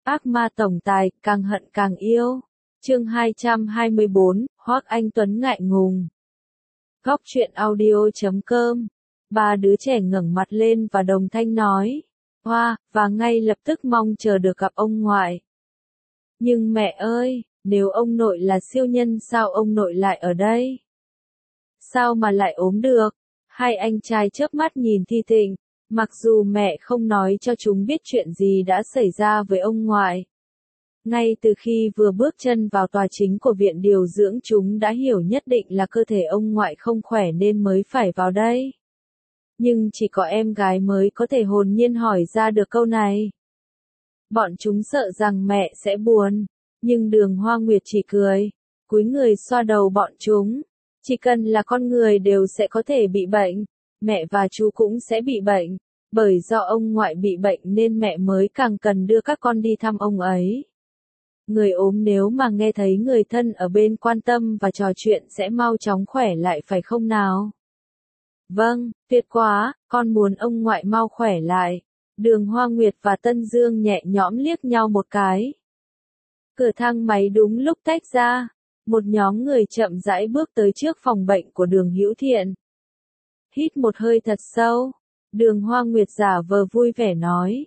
Ác ma tổng tài, càng hận càng yêu. Chương 224, Hoắc Anh Tuấn ngại ngùng. Góc truyện audio.com. Ba đứa trẻ ngẩng mặt lên và đồng thanh nói, hoa, và ngay lập tức mong chờ được gặp ông ngoại. Nhưng mẹ ơi, nếu ông nội là siêu nhân sao ông nội lại ở đây? Sao mà lại ốm được? Hai anh trai chớp mắt nhìn Thi Tịnh, mặc dù mẹ không nói cho chúng biết chuyện gì đã xảy ra với ông ngoại. Ngay từ khi vừa bước chân vào tòa chính của viện điều dưỡng chúng đã hiểu nhất định là cơ thể ông ngoại không khỏe nên mới phải vào đây. Nhưng chỉ có em gái mới có thể hồn nhiên hỏi ra được câu này. Bọn chúng sợ rằng mẹ sẽ buồn, nhưng Đường Hoa Nguyệt chỉ cười, cúi người xoa đầu bọn chúng. Chỉ cần là con người đều sẽ có thể bị bệnh, mẹ và chú cũng sẽ bị bệnh, bởi do ông ngoại bị bệnh nên mẹ mới càng cần đưa các con đi thăm ông ấy. Người ốm nếu mà nghe thấy người thân ở bên quan tâm và trò chuyện sẽ mau chóng khỏe lại phải không nào? Vâng, tuyệt quá, con muốn ông ngoại mau khỏe lại. Đường Hoa Nguyệt và Tân Dương nhẹ nhõm liếc nhau một cái. Cửa thang máy đúng lúc tách ra, một nhóm người chậm rãi bước tới trước phòng bệnh của Đường Hữu Thiện. Hít một hơi thật sâu, Đường Hoa Nguyệt giả vờ vui vẻ nói,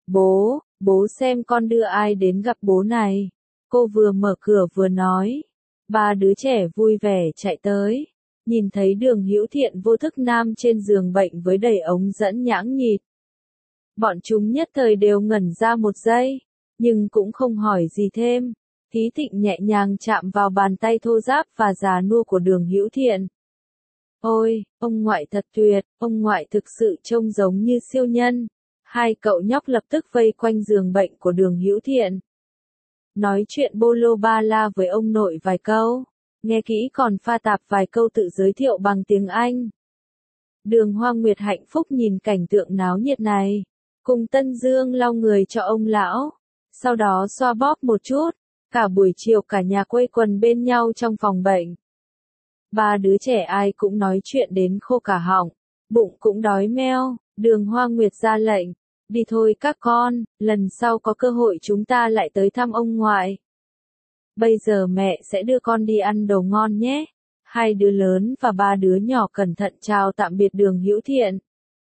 bố xem con đưa ai đến gặp bố này. Cô vừa mở cửa vừa nói. Ba đứa trẻ vui vẻ chạy tới, nhìn thấy Đường Hữu Thiện vô thức nam trên giường bệnh với đầy ống dẫn nhãng nhịt. Bọn chúng nhất thời đều ngẩn ra một giây, nhưng cũng không hỏi gì thêm. Thí Thịnh nhẹ nhàng chạm vào bàn tay thô ráp và già nua của Đường Hữu Thiện. Ôi, ông ngoại thật tuyệt, ông ngoại thực sự trông giống như siêu nhân. Hai cậu nhóc lập tức vây quanh giường bệnh của Đường Hữu Thiện. Nói chuyện bô lô ba la với ông nội vài câu, nghe kỹ còn pha tạp vài câu tự giới thiệu bằng tiếng Anh. Đường Hoa Nguyệt hạnh phúc nhìn cảnh tượng náo nhiệt này, cùng Tân Dương lau người cho ông lão, sau đó xoa bóp một chút, cả buổi chiều cả nhà quây quần bên nhau trong phòng bệnh. Ba đứa trẻ ai cũng nói chuyện đến khô cả họng, bụng cũng đói meo. Đường Hoa Nguyệt ra lệnh, đi thôi các con, lần sau có cơ hội chúng ta lại tới thăm ông ngoại. Bây giờ mẹ sẽ đưa con đi ăn đồ ngon nhé. Hai đứa lớn và ba đứa nhỏ cẩn thận chào tạm biệt Đường Hữu Thiện.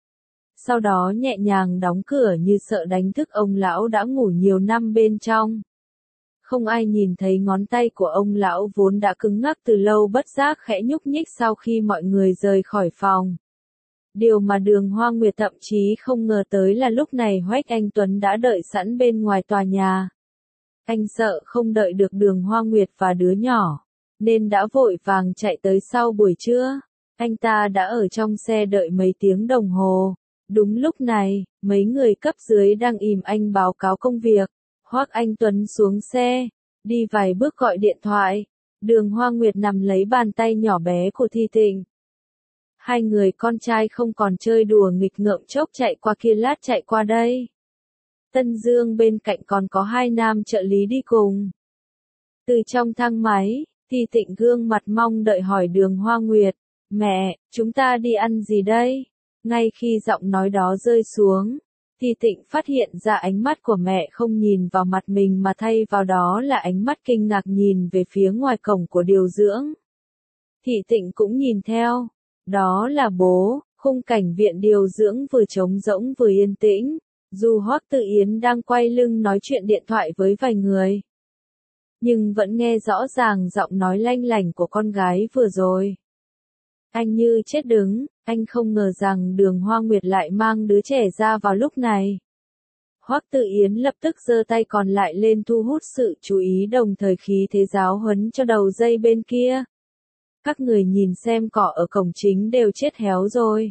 Sau đó nhẹ nhàng đóng cửa như sợ đánh thức ông lão đã ngủ nhiều năm bên trong. Không ai nhìn thấy ngón tay của ông lão vốn đã cứng ngắc từ lâu bất giác khẽ nhúc nhích sau khi mọi người rời khỏi phòng. Điều mà Đường Hoa Nguyệt thậm chí không ngờ tới là lúc này Hoắc Anh Tuấn đã đợi sẵn bên ngoài tòa nhà. Anh sợ không đợi được Đường Hoa Nguyệt và đứa nhỏ, nên đã vội vàng chạy tới sau buổi trưa. Anh ta đã ở trong xe đợi mấy tiếng đồng hồ. Đúng lúc này, mấy người cấp dưới đang ìm anh báo cáo công việc. Hoắc Anh Tuấn xuống xe, đi vài bước gọi điện thoại. Đường Hoa Nguyệt nắm lấy bàn tay nhỏ bé của Thi Tịnh. Hai người con trai không còn chơi đùa nghịch ngợm chốc chạy qua kia lát chạy qua đây. Tân Dương bên cạnh còn có hai nam trợ lý đi cùng. Từ trong thang máy, Thi Tịnh gương mặt mong đợi hỏi Đường Hoa Nguyệt, mẹ, chúng ta đi ăn gì đây? Ngay khi giọng nói đó rơi xuống, Thi Tịnh phát hiện ra ánh mắt của mẹ không nhìn vào mặt mình mà thay vào đó là ánh mắt kinh ngạc nhìn về phía ngoài cổng của điều dưỡng. Thi Tịnh cũng nhìn theo. Đó là bố, khung cảnh viện điều dưỡng vừa trống rỗng vừa yên tĩnh, dù Hoắc Tự Yến đang quay lưng nói chuyện điện thoại với vài người. Nhưng vẫn nghe rõ ràng giọng nói lanh lảnh của con gái vừa rồi. Anh như chết đứng, anh không ngờ rằng Đường Hoa Nguyệt lại mang đứa trẻ ra vào lúc này. Hoắc Tự Yến lập tức giơ tay còn lại lên thu hút sự chú ý đồng thời khí thế giáo huấn cho đầu dây bên kia. Các người nhìn xem cỏ ở cổng chính đều chết héo rồi.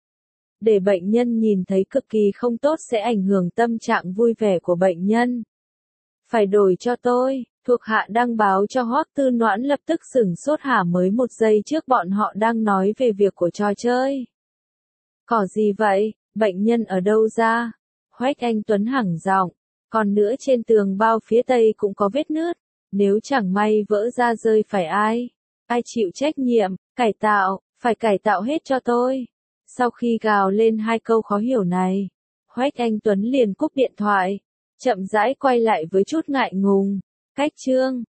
Để bệnh nhân nhìn thấy cực kỳ không tốt sẽ ảnh hưởng tâm trạng vui vẻ của bệnh nhân. Phải đổi cho tôi, thuộc hạ đăng báo cho Hoắc Tư Noãn lập tức sửng sốt hả mới một giây trước bọn họ đang nói về việc của trò chơi. Cỏ gì vậy, bệnh nhân ở đâu ra? Hoắc Anh Tuấn hẳng giọng, còn nữa trên tường bao phía tây cũng có vết nứt, nếu chẳng may vỡ ra rơi phải ai? Ai chịu trách nhiệm, phải cải tạo hết cho tôi. Sau khi gào lên hai câu khó hiểu này, Hoắc Anh Tuấn liền cúp điện thoại. chậm rãi quay lại với chút ngại ngùng. Cách chương